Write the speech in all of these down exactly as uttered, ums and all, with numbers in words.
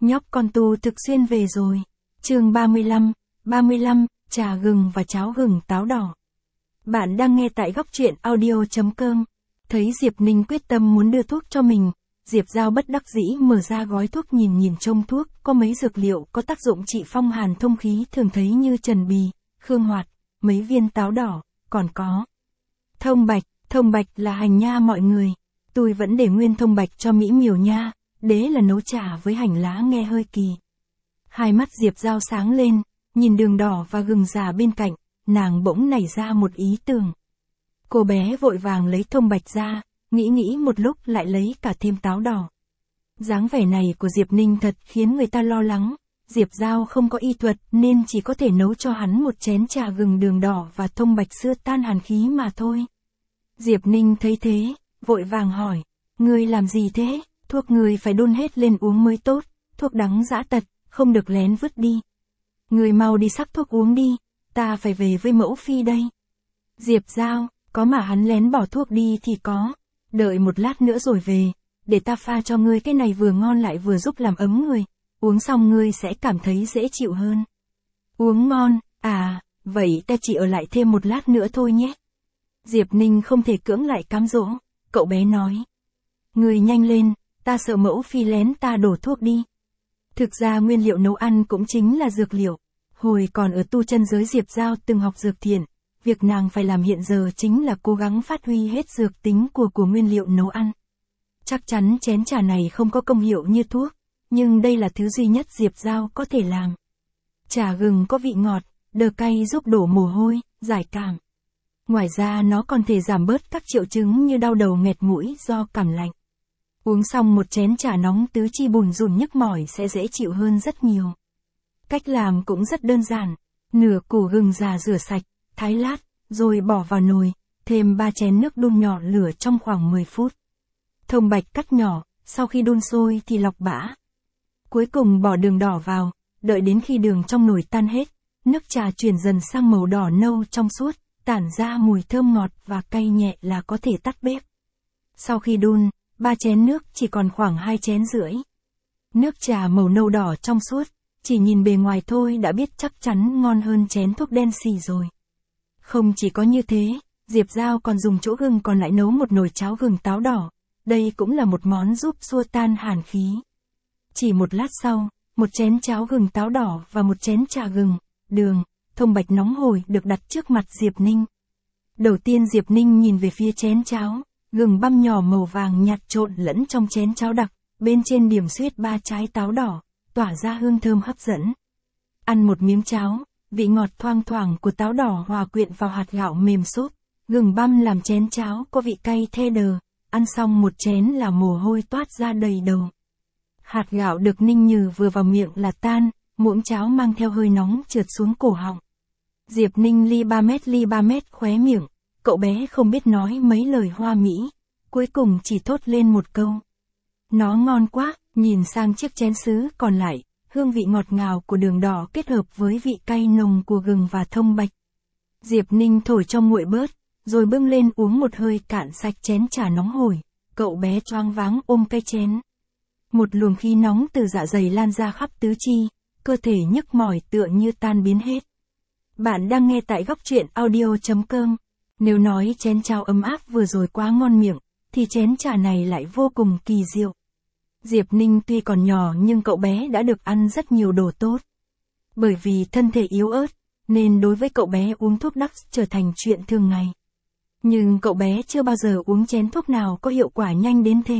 Nhóc con tu thực xuyên về rồi. Chương ba mươi lăm, ba mươi lăm, trà gừng và cháo gừng táo đỏ. Bạn đang nghe tại góc truyện audio chấm com. Thấy Diệp Ninh quyết tâm muốn đưa thuốc cho mình, Diệp Giao bất đắc dĩ mở ra gói thuốc nhìn nhìn trông thuốc, có mấy dược liệu có tác dụng trị phong hàn thông khí thường thấy như trần bì, khương hoạt, mấy viên táo đỏ, còn có thông bạch, thông bạch là hành nha mọi người. Tôi vẫn để nguyên thông bạch cho mỹ miều nha, đế là nấu trà với hành lá nghe hơi kỳ. Hai mắt Diệp Giao sáng lên, nhìn đường đỏ và gừng già bên cạnh, nàng bỗng nảy ra một ý tưởng. Cô bé vội vàng lấy thông bạch ra, nghĩ nghĩ một lúc lại lấy cả thêm táo đỏ. Dáng vẻ này của Diệp Ninh thật khiến người ta lo lắng, Diệp Giao không có y thuật nên chỉ có thể nấu cho hắn một chén trà gừng đường đỏ và thông bạch xua tan hàn khí mà thôi. Diệp Ninh thấy thế, vội vàng hỏi, ngươi làm gì thế, thuốc ngươi phải đun hết lên uống mới tốt, thuốc đắng dã tật, không được lén vứt đi. Ngươi mau đi sắc thuốc uống đi, ta phải về với mẫu phi đây. Diệp Giao, có mà hắn lén bỏ thuốc đi thì có, đợi một lát nữa rồi về, để ta pha cho ngươi cái này vừa ngon lại vừa giúp làm ấm người, uống xong ngươi sẽ cảm thấy dễ chịu hơn. Uống ngon, à, vậy ta chỉ ở lại thêm một lát nữa thôi nhé. Diệp Ninh không thể cưỡng lại cám dỗ, cậu bé nói. Ngươi nhanh lên, ta sợ mẫu phi lén ta đổ thuốc đi. Thực ra nguyên liệu nấu ăn cũng chính là dược liệu. Hồi còn ở tu chân giới Diệp Giao từng học dược thiện, việc nàng phải làm hiện giờ chính là cố gắng phát huy hết dược tính của của nguyên liệu nấu ăn. Chắc chắn chén trà này không có công hiệu như thuốc, nhưng đây là thứ duy nhất Diệp Giao có thể làm. Trà gừng có vị ngọt, đờ cay giúp đổ mồ hôi, giải cảm. Ngoài ra nó còn thể giảm bớt các triệu chứng như đau đầu nghẹt mũi do cảm lạnh. Uống xong một chén trà nóng tứ chi bùn rùn nhức mỏi sẽ dễ chịu hơn rất nhiều. Cách làm cũng rất đơn giản, nửa củ gừng già rửa sạch, thái lát, rồi bỏ vào nồi, thêm ba chén nước đun nhỏ lửa trong khoảng mười phút. Thông bạch cắt nhỏ, sau khi đun sôi thì lọc bã. Cuối cùng bỏ đường đỏ vào, đợi đến khi đường trong nồi tan hết, nước trà chuyển dần sang màu đỏ nâu trong suốt, tản ra mùi thơm ngọt và cay nhẹ là có thể tắt bếp. Sau khi đun, ba chén nước chỉ còn khoảng hai chén rưỡi. Nước trà màu nâu đỏ trong suốt, chỉ nhìn bề ngoài thôi đã biết chắc chắn ngon hơn chén thuốc đen xì rồi. Không chỉ có như thế, Diệp Giao còn dùng chỗ gừng còn lại nấu một nồi cháo gừng táo đỏ, đây cũng là một món giúp xua tan hàn khí. Chỉ một lát sau, một chén cháo gừng táo đỏ và một chén trà gừng, đường, thông bạch nóng hổi được đặt trước mặt Diệp Ninh. Đầu tiên Diệp Ninh nhìn về phía chén cháo, gừng băm nhỏ màu vàng nhạt trộn lẫn trong chén cháo đặc, bên trên điểm xuyết ba trái táo đỏ, tỏa ra hương thơm hấp dẫn. Ăn một miếng cháo, vị ngọt thoang thoảng của táo đỏ hòa quyện vào hạt gạo mềm xốp, gừng băm làm chén cháo có vị cay the đờ, ăn xong một chén là mồ hôi toát ra đầy đầu. Hạt gạo được ninh nhừ vừa vào miệng là tan, muỗng cháo mang theo hơi nóng trượt xuống cổ họng. Diệp Ninh ly ba mét ly ba mét khóe miệng, cậu bé không biết nói mấy lời hoa mỹ, cuối cùng chỉ thốt lên một câu. Nó ngon quá, nhìn sang chiếc chén sứ còn lại, hương vị ngọt ngào của đường đỏ kết hợp với vị cay nồng của gừng và thông bạch. Diệp Ninh thổi cho nguội bớt, rồi bưng lên uống một hơi cạn sạch chén trà nóng hổi, cậu bé choáng váng ôm cái chén. Một luồng khí nóng từ dạ dày lan ra khắp tứ chi, cơ thể nhức mỏi tựa như tan biến hết. Bạn đang nghe tại góc truyện audio chấm com. Nếu nói chén cháo ấm áp vừa rồi quá ngon miệng, thì chén trà này lại vô cùng kỳ diệu. Diệp Ninh tuy còn nhỏ nhưng cậu bé đã được ăn rất nhiều đồ tốt. Bởi vì thân thể yếu ớt, nên đối với cậu bé uống thuốc đắc trở thành chuyện thường ngày. Nhưng cậu bé chưa bao giờ uống chén thuốc nào có hiệu quả nhanh đến thế.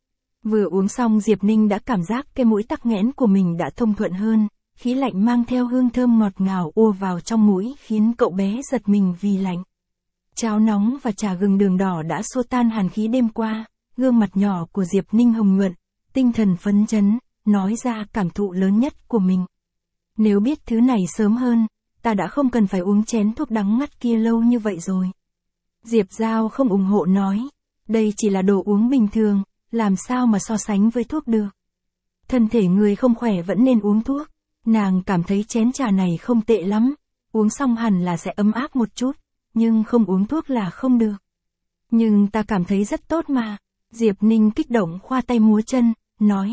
Vừa uống xong Diệp Ninh đã cảm giác cái mũi tắc nghẽn của mình đã thông thuận hơn, khí lạnh mang theo hương thơm ngọt ngào ùa vào trong mũi khiến cậu bé giật mình vì lạnh. Cháo nóng và trà gừng đường đỏ đã xua tan hàn khí đêm qua, gương mặt nhỏ của Diệp Ninh hồng nhuận, tinh thần phấn chấn, nói ra cảm thụ lớn nhất của mình. Nếu biết thứ này sớm hơn, ta đã không cần phải uống chén thuốc đắng ngắt kia lâu như vậy rồi. Diệp Giao không ủng hộ nói, đây chỉ là đồ uống bình thường, làm sao mà so sánh với thuốc được. Thân thể người không khỏe vẫn nên uống thuốc, nàng cảm thấy chén trà này không tệ lắm, uống xong hẳn là sẽ ấm áp một chút, nhưng không uống thuốc là không được. Nhưng ta cảm thấy rất tốt mà. Diệp Ninh kích động khoa tay múa chân, nói,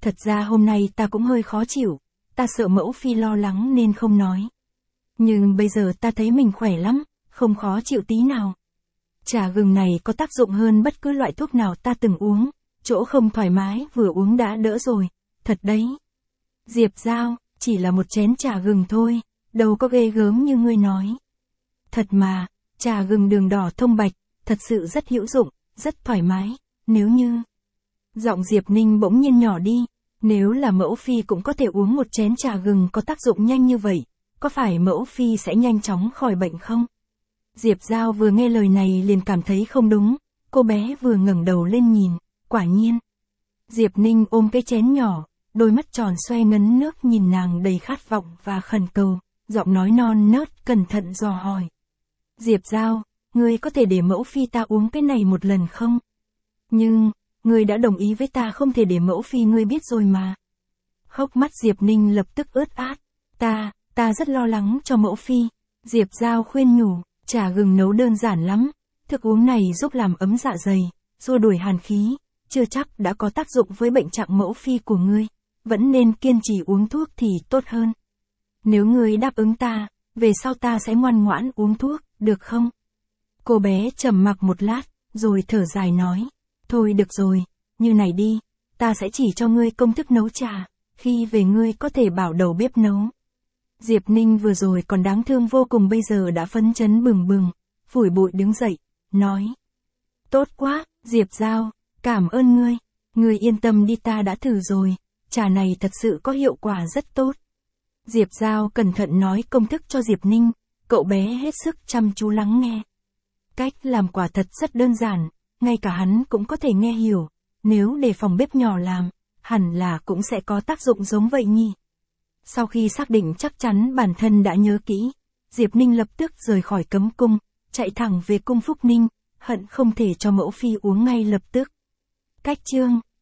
Thật ra hôm nay ta cũng hơi khó chịu, ta sợ mẫu phi lo lắng nên không nói. Nhưng bây giờ ta thấy mình khỏe lắm, không khó chịu tí nào. Trà gừng này có tác dụng hơn bất cứ loại thuốc nào ta từng uống, chỗ không thoải mái vừa uống đã đỡ rồi, thật đấy. Diệp Giao, chỉ là một chén trà gừng thôi, đâu có ghê gớm như ngươi nói. Thật mà, trà gừng đường đỏ thông bạch, thật sự rất hữu dụng, rất thoải mái, nếu như... Giọng Diệp Ninh bỗng nhiên nhỏ đi, nếu là mẫu phi cũng có thể uống một chén trà gừng có tác dụng nhanh như vậy, có phải mẫu phi sẽ nhanh chóng khỏi bệnh không? Diệp Giao vừa nghe lời này liền cảm thấy không đúng, cô bé vừa ngẩng đầu lên nhìn, quả nhiên. Diệp Ninh ôm cái chén nhỏ, đôi mắt tròn xoe ngấn nước nhìn nàng đầy khát vọng và khẩn cầu, giọng nói non nớt cẩn thận dò hỏi. Diệp Giao, ngươi có thể để mẫu phi ta uống cái này một lần không? Nhưng, ngươi đã đồng ý với ta không thể để mẫu phi ngươi biết rồi mà. Hốc mắt Diệp Ninh lập tức ướt át, ta, ta rất lo lắng cho mẫu phi. Diệp Giao khuyên nhủ, trà gừng nấu đơn giản lắm, thức uống này giúp làm ấm dạ dày, xua đuổi hàn khí, chưa chắc đã có tác dụng với bệnh trạng mẫu phi của ngươi, vẫn nên kiên trì uống thuốc thì tốt hơn. Nếu ngươi đáp ứng ta, về sau ta sẽ ngoan ngoãn uống thuốc, được không? Cô bé trầm mặc một lát, rồi thở dài nói, thôi được rồi, như này đi, ta sẽ chỉ cho ngươi công thức nấu trà, khi về ngươi có thể bảo đầu bếp nấu. Diệp Ninh vừa rồi còn đáng thương vô cùng bây giờ đã phấn chấn bừng bừng, phủi bụi đứng dậy, nói. Tốt quá, Diệp Giao, cảm ơn ngươi, ngươi yên tâm đi ta đã thử rồi, trà này thật sự có hiệu quả rất tốt. Diệp Giao cẩn thận nói công thức cho Diệp Ninh, cậu bé hết sức chăm chú lắng nghe. Cách làm quả thật rất đơn giản, ngay cả hắn cũng có thể nghe hiểu, nếu để phòng bếp nhỏ làm, hẳn là cũng sẽ có tác dụng giống vậy nhỉ. Sau khi xác định chắc chắn bản thân đã nhớ kỹ, Diệp Ninh lập tức rời khỏi cấm cung, chạy thẳng về cung Phúc Ninh, hận không thể cho mẫu phi uống ngay lập tức. Cách chương